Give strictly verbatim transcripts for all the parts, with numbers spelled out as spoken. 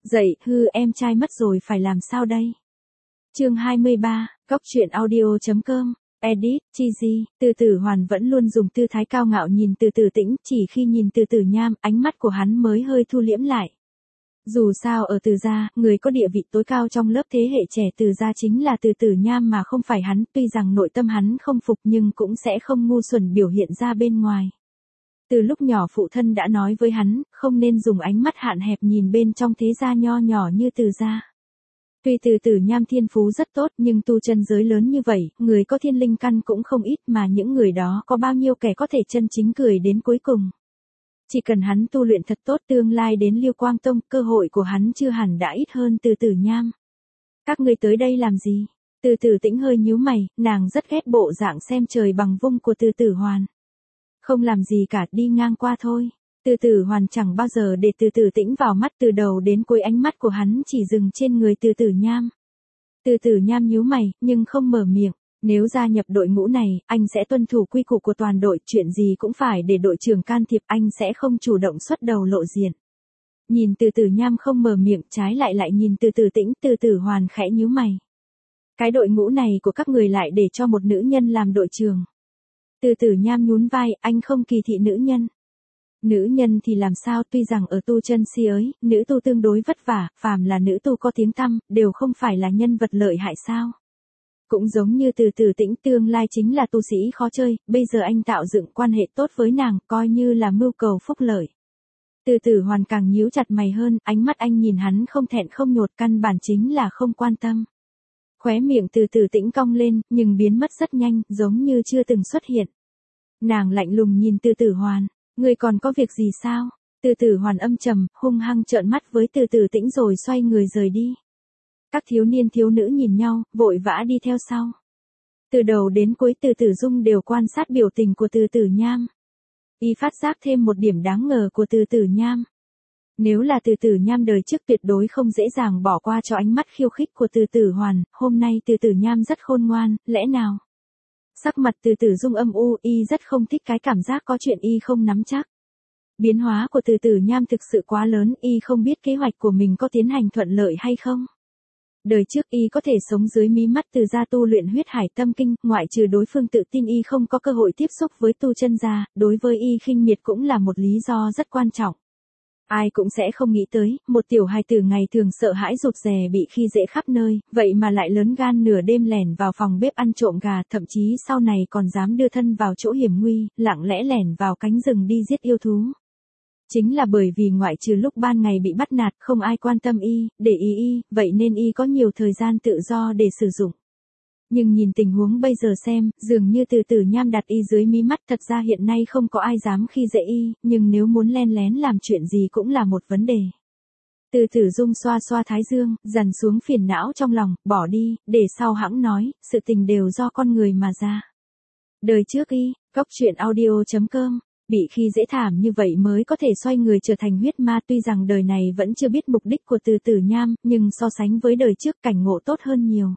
Dậy, hư em trai mất rồi phải làm sao đây? Chương hai mươi ba, Cóc truyện audio chấm com, edit, cheesy, Từ Tử Hoàn vẫn luôn dùng tư thái cao ngạo nhìn Từ Tử Tĩnh, chỉ khi nhìn Từ Tử Nham, ánh mắt của hắn mới hơi thu liễm lại. Dù sao ở Từ gia, người có địa vị tối cao trong lớp thế hệ trẻ Từ gia chính là Từ Tử Nham mà không phải hắn, tuy rằng nội tâm hắn không phục nhưng cũng sẽ không ngu xuẩn biểu hiện ra bên ngoài. Từ lúc nhỏ phụ thân đã nói với hắn, không nên dùng ánh mắt hạn hẹp nhìn bên trong thế gia nho nhỏ như Từ gia. Tuy Từ Tử Nham thiên phú rất tốt nhưng tu chân giới lớn như vậy, người có thiên linh căn cũng không ít mà những người đó có bao nhiêu kẻ có thể chân chính cười đến cuối cùng. Chỉ cần hắn tu luyện thật tốt tương lai đến Liêu Quang Tông, cơ hội của hắn chưa hẳn đã ít hơn Từ Tử Nham. Các ngươi tới đây làm gì? Từ Tử Tĩnh hơi nhíu mày, nàng rất ghét bộ dạng xem trời bằng vung của Từ Tử Hoàn. Không làm gì cả, đi ngang qua thôi. Từ Tử Hoàn chẳng bao giờ để Từ Tử Tĩnh vào mắt, từ đầu đến cuối ánh mắt của hắn chỉ dừng trên người Từ Tử Nham. Từ Tử Nham nhíu mày, nhưng không mở miệng. Nếu gia nhập đội ngũ này, anh sẽ tuân thủ quy củ của toàn đội, chuyện gì cũng phải để đội trưởng can thiệp, anh sẽ không chủ động xuất đầu lộ diện. Nhìn Từ Tử Nham không mở miệng, trái lại lại nhìn Từ Tử Tĩnh, Từ Tử Hoàn khẽ nhíu mày. Cái đội ngũ này của các người lại để cho một nữ nhân làm đội trưởng. Từ Tử Nham nhún vai, anh không kỳ thị nữ nhân. Nữ nhân thì làm sao, tuy rằng ở tu chân si ấy, nữ tu tương đối vất vả, phàm là nữ tu có tiếng tăm, đều không phải là nhân vật lợi hại sao. Cũng giống như Từ Tử Tĩnh tương lai chính là tu sĩ khó chơi, bây giờ anh tạo dựng quan hệ tốt với nàng, coi như là mưu cầu phúc lợi. Từ Tử Hoàn càng nhíu chặt mày hơn, ánh mắt anh nhìn hắn không thẹn không nhột, căn bản chính là không quan tâm. Khóe miệng Từ Tử Tĩnh cong lên, nhưng biến mất rất nhanh, giống như chưa từng xuất hiện. Nàng lạnh lùng nhìn Từ Tử Hoàn, ngươi còn có việc gì sao? Từ Tử Hoàn âm trầm, hung hăng trợn mắt với Từ Tử Tĩnh rồi xoay người rời đi. Các thiếu niên thiếu nữ nhìn nhau, vội vã đi theo sau. Từ đầu đến cuối Từ Tử Dung đều quan sát biểu tình của Từ Tử Nham. Y phát giác thêm một điểm đáng ngờ của Từ Tử Nham. Nếu là Từ Tử Nham đời trước tuyệt đối không dễ dàng bỏ qua cho ánh mắt khiêu khích của Từ Tử Hoàn, hôm nay Từ Tử Nham rất khôn ngoan, lẽ nào? Sắc mặt Từ Tử Dung âm u, y rất không thích cái cảm giác có chuyện y không nắm chắc. Biến hóa của Từ Tử Nham thực sự quá lớn, y không biết kế hoạch của mình có tiến hành thuận lợi hay không. Đời trước y có thể sống dưới mí mắt Từ gia tu luyện huyết hải tâm kinh, ngoại trừ đối phương tự tin y không có cơ hội tiếp xúc với tu chân gia, đối với y khinh miệt cũng là một lý do rất quan trọng. Ai cũng sẽ không nghĩ tới, một tiểu hài tử ngày thường sợ hãi rụt rè bị khi dễ khắp nơi, vậy mà lại lớn gan nửa đêm lẻn vào phòng bếp ăn trộm gà, thậm chí sau này còn dám đưa thân vào chỗ hiểm nguy, lặng lẽ lẻn vào cánh rừng đi giết yêu thú. Chính là bởi vì ngoại trừ lúc ban ngày bị bắt nạt, không ai quan tâm y, để ý y, vậy nên y có nhiều thời gian tự do để sử dụng. Nhưng nhìn tình huống bây giờ xem, dường như Từ Tử Nham đặt y dưới mí mắt, thật ra hiện nay không có ai dám khi dễ y, nhưng nếu muốn len lén làm chuyện gì cũng là một vấn đề. Từ Tử Dung xoa xoa thái dương, dằn xuống phiền não trong lòng, bỏ đi, để sau hãng nói, sự tình đều do con người mà ra. Đời trước y, Cóc truyện audio chấm com, bị khi dễ thảm như vậy mới có thể xoay người trở thành huyết ma, tuy rằng đời này vẫn chưa biết mục đích của Từ Tử Nham, nhưng so sánh với đời trước cảnh ngộ tốt hơn nhiều.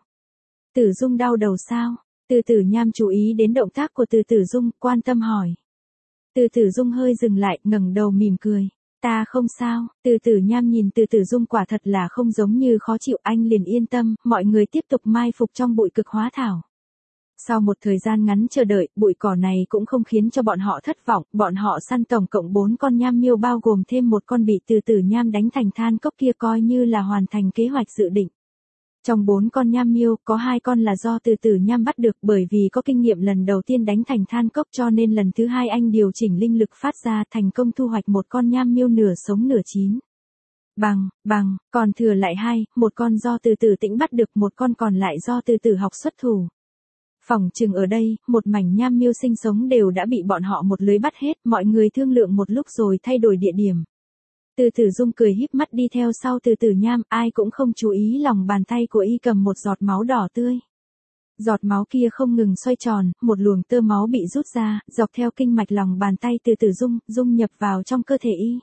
Tử Dung đau đầu sao? Từ Tử Nham chú ý đến động tác của Từ Tử Dung, quan tâm hỏi. Từ Tử Dung hơi dừng lại, ngẩng đầu mỉm cười. Ta không sao. Từ Tử Nham nhìn Từ Tử Dung quả thật là không giống như khó chịu, anh liền yên tâm, mọi người tiếp tục mai phục trong bụi cực hóa thảo. Sau một thời gian ngắn chờ đợi, bụi cỏ này cũng không khiến cho bọn họ thất vọng, bọn họ săn tổng cộng bốn con nham miêu bao gồm thêm một con bị Từ Tử Nham đánh thành than cốc kia, coi như là hoàn thành kế hoạch dự định. Trong bốn con nham miêu, có hai con là do Từ Tử Nham bắt được, bởi vì có kinh nghiệm lần đầu tiên đánh thành than cốc cho nên lần thứ hai anh điều chỉnh linh lực phát ra, thành công thu hoạch một con nham miêu nửa sống nửa chín. Bằng, bằng, còn thừa lại hai, một con do Từ Tử Tĩnh bắt được, một con còn lại do Từ Tử học xuất thủ. Phỏng chừng ở đây, một mảnh nham miêu sinh sống đều đã bị bọn họ một lưới bắt hết, mọi người thương lượng một lúc rồi thay đổi địa điểm. Từ Tử Dung cười híp mắt đi theo sau Từ Tử Nham, ai cũng không chú ý lòng bàn tay của y cầm một giọt máu đỏ tươi. Giọt máu kia không ngừng xoay tròn, một luồng tơ máu bị rút ra, dọc theo kinh mạch lòng bàn tay Từ Tử Dung, dung nhập vào trong cơ thể y.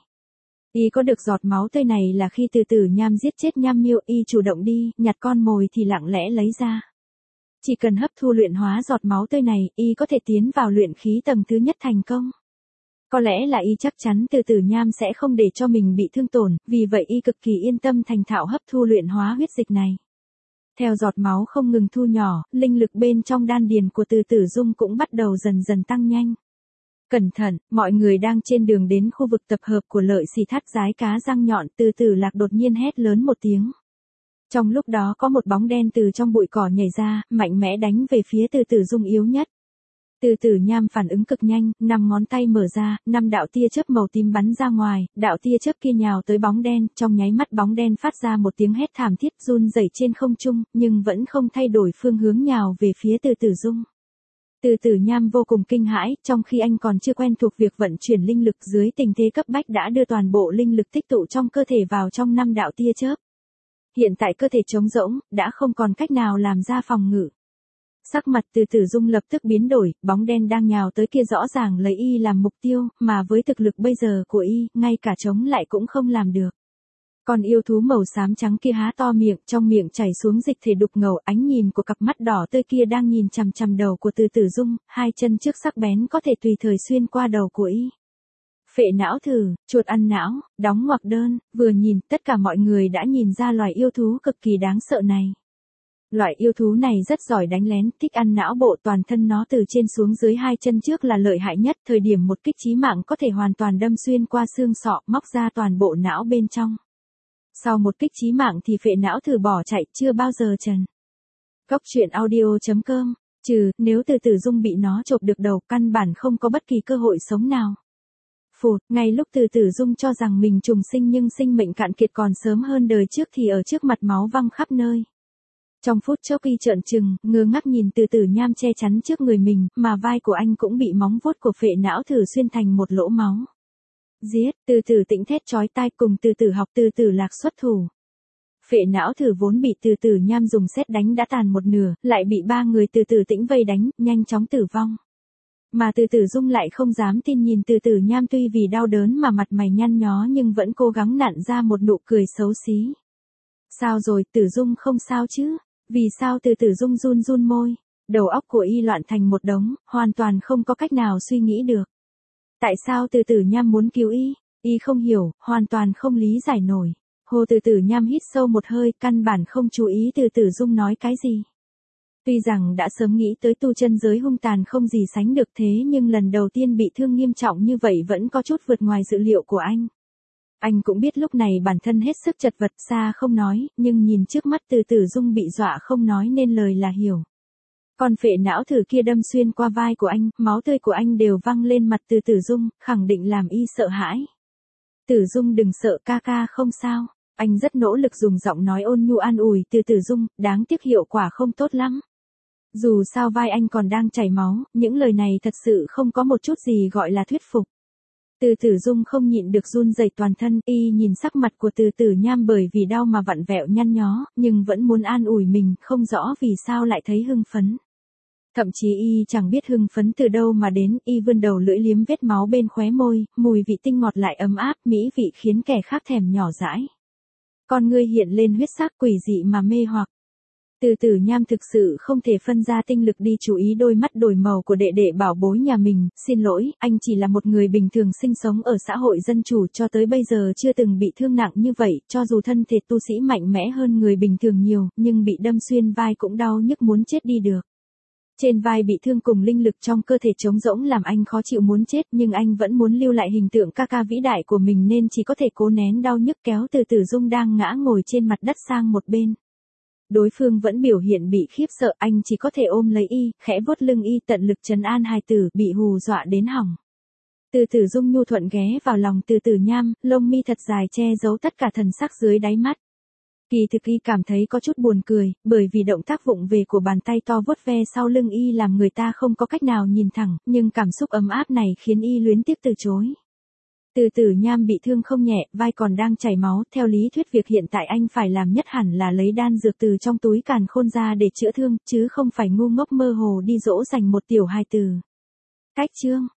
Y có được giọt máu tươi này là khi Từ Tử Nham giết chết nham miêu, y chủ động đi, nhặt con mồi thì lặng lẽ lấy ra. Chỉ cần hấp thu luyện hóa giọt máu tươi này, y có thể tiến vào luyện khí tầng thứ nhất thành công. Có lẽ là y chắc chắn Từ Tử Nham sẽ không để cho mình bị thương tổn, vì vậy y cực kỳ yên tâm thành thạo hấp thu luyện hóa huyết dịch này. Theo giọt máu không ngừng thu nhỏ, linh lực bên trong đan điền của Từ Tử Dung cũng bắt đầu dần dần tăng nhanh. Cẩn thận, mọi người đang trên đường đến khu vực tập hợp của Lợi Xì Thắt Dái Cá Răng Nhọn, Từ Tử Lạc đột nhiên hét lớn một tiếng. Trong lúc đó có một bóng đen từ trong bụi cỏ nhảy ra, mạnh mẽ đánh về phía Từ Tử Dung yếu nhất. Từ Tử Nham phản ứng cực nhanh, năm ngón tay mở ra, năm đạo tia chớp màu tím bắn ra ngoài, đạo tia chớp kia nhào tới bóng đen, trong nháy mắt bóng đen phát ra một tiếng hét thảm thiết run rẩy trên không trung, nhưng vẫn không thay đổi phương hướng nhào về phía Từ Tử Dung. Từ Tử Nham vô cùng kinh hãi, trong khi anh còn chưa quen thuộc việc vận chuyển linh lực dưới tình thế cấp bách đã đưa toàn bộ linh lực tích tụ trong cơ thể vào trong năm đạo tia chớp. Hiện tại cơ thể trống rỗng, đã không còn cách nào làm ra phòng ngự. Sắc mặt Từ Tử Dung lập tức biến đổi, bóng đen đang nhào tới kia rõ ràng lấy y làm mục tiêu, mà với thực lực bây giờ của y, ngay cả chống lại cũng không làm được. Còn yêu thú màu xám trắng kia há to miệng, trong miệng chảy xuống dịch thể đục ngầu, ánh nhìn của cặp mắt đỏ tươi kia đang nhìn chằm chằm đầu của Từ Tử Dung, hai chân trước sắc bén có thể tùy thời xuyên qua đầu của y. Phệ não thử, chuột ăn não, đóng ngoặc đơn, vừa nhìn, tất cả mọi người đã nhìn ra loài yêu thú cực kỳ đáng sợ này. Loại yêu thú này rất giỏi đánh lén, thích ăn não bộ, toàn thân nó từ trên xuống dưới hai chân trước là lợi hại nhất, thời điểm một kích chí mạng có thể hoàn toàn đâm xuyên qua xương sọ, móc ra toàn bộ não bên trong. Sau một kích chí mạng thì phệ não thử bỏ chạy, chưa bao giờ trần. Cốc truyện audio chấm com, trừ, nếu Từ Tử Dung bị nó chộp được đầu, căn bản không có bất kỳ cơ hội sống nào. Phụt, ngay lúc Từ Tử Dung cho rằng mình trùng sinh nhưng sinh mệnh cạn kiệt còn sớm hơn đời trước thì ở trước mặt máu văng khắp nơi. Trong phút chốc y trợn trừng, ngơ ngác nhìn Từ Tử Nham che chắn trước người mình, mà vai của anh cũng bị móng vuốt của phệ não thử xuyên thành một lỗ máu. Giết, Từ Tử Tĩnh thét chói tai cùng Từ Tử Học Từ Tử Lạc xuất thủ. Phệ não thử vốn bị Từ Tử Nham dùng sét đánh đã tàn một nửa, lại bị ba người Từ Tử Tĩnh vây đánh, nhanh chóng tử vong. Mà Từ Tử Dung lại không dám tin nhìn Từ Tử Nham, tuy vì đau đớn mà mặt mày nhăn nhó nhưng vẫn cố gắng nặn ra một nụ cười xấu xí. Sao rồi, Tử Dung không sao chứ? Vì sao? Từ Tử Dung run run môi, đầu óc của y loạn thành một đống, hoàn toàn không có cách nào suy nghĩ được. Tại sao Từ Tử Nham muốn cứu y? Y không hiểu, hoàn toàn không lý giải nổi. Hồ Từ Tử Nham hít sâu một hơi, căn bản không chú ý Từ Tử Dung nói cái gì. Tuy rằng đã sớm nghĩ tới tu chân giới hung tàn không gì sánh được, thế nhưng lần đầu tiên bị thương nghiêm trọng như vậy vẫn có chút vượt ngoài dự liệu của anh. Anh cũng biết lúc này bản thân hết sức chật vật, xa không nói, nhưng nhìn trước mắt Từ Tử Dung bị dọa không nói nên lời là hiểu. Còn phệ não thử kia đâm xuyên qua vai của anh, máu tươi của anh đều văng lên mặt Từ Tử Dung, khẳng định làm y sợ hãi. Tử Dung đừng sợ, ca ca không sao. Anh rất nỗ lực dùng giọng nói ôn nhu an ủi Từ Tử Dung, đáng tiếc hiệu quả không tốt lắm. Dù sao vai anh còn đang chảy máu, những lời này thật sự không có một chút gì gọi là thuyết phục. Từ Tử Dung không nhịn được run rẩy toàn thân, y nhìn sắc mặt của Từ Tử Nham bởi vì đau mà vặn vẹo nhăn nhó, nhưng vẫn muốn an ủi mình, không rõ vì sao lại thấy hưng phấn. Thậm chí y chẳng biết hưng phấn từ đâu mà đến, y vươn đầu lưỡi liếm vết máu bên khóe môi, mùi vị tinh ngọt lại ấm áp, mỹ vị khiến kẻ khác thèm nhỏ dãi. Con ngươi hiện lên huyết sắc quỷ dị mà mê hoặc. Từ Tử Nham thực sự không thể phân ra tinh lực đi chú ý đôi mắt đổi màu của đệ đệ bảo bối nhà mình, xin lỗi, anh chỉ là một người bình thường sinh sống ở xã hội dân chủ cho tới bây giờ chưa từng bị thương nặng như vậy, cho dù thân thể tu sĩ mạnh mẽ hơn người bình thường nhiều, nhưng bị đâm xuyên vai cũng đau nhức muốn chết đi được. Trên vai bị thương cùng linh lực trong cơ thể trống rỗng làm anh khó chịu muốn chết, nhưng anh vẫn muốn lưu lại hình tượng ca ca vĩ đại của mình nên chỉ có thể cố nén đau nhức kéo Từ Tử Dung đang ngã ngồi trên mặt đất sang một bên. Đối phương vẫn biểu hiện bị khiếp sợ, anh chỉ có thể ôm lấy y, khẽ vuốt lưng y, tận lực trấn an hài tử bị hù dọa đến hỏng. Từ Tử Dung nhu thuận ghé vào lòng Từ Tử Nham, lông mi thật dài che giấu tất cả thần sắc dưới đáy mắt. Kỳ thực y cảm thấy có chút buồn cười, bởi vì động tác vụng về của bàn tay to vuốt ve sau lưng y làm người ta không có cách nào nhìn thẳng, nhưng cảm xúc ấm áp này khiến y luyến tiếc từ chối. Từ Tử Nham bị thương không nhẹ, vai còn đang chảy máu, theo lý thuyết việc hiện tại anh phải làm nhất hẳn là lấy đan dược từ trong túi càn khôn ra để chữa thương, chứ không phải ngu ngốc mơ hồ đi dỗ dành một tiểu hài tử. Cách chương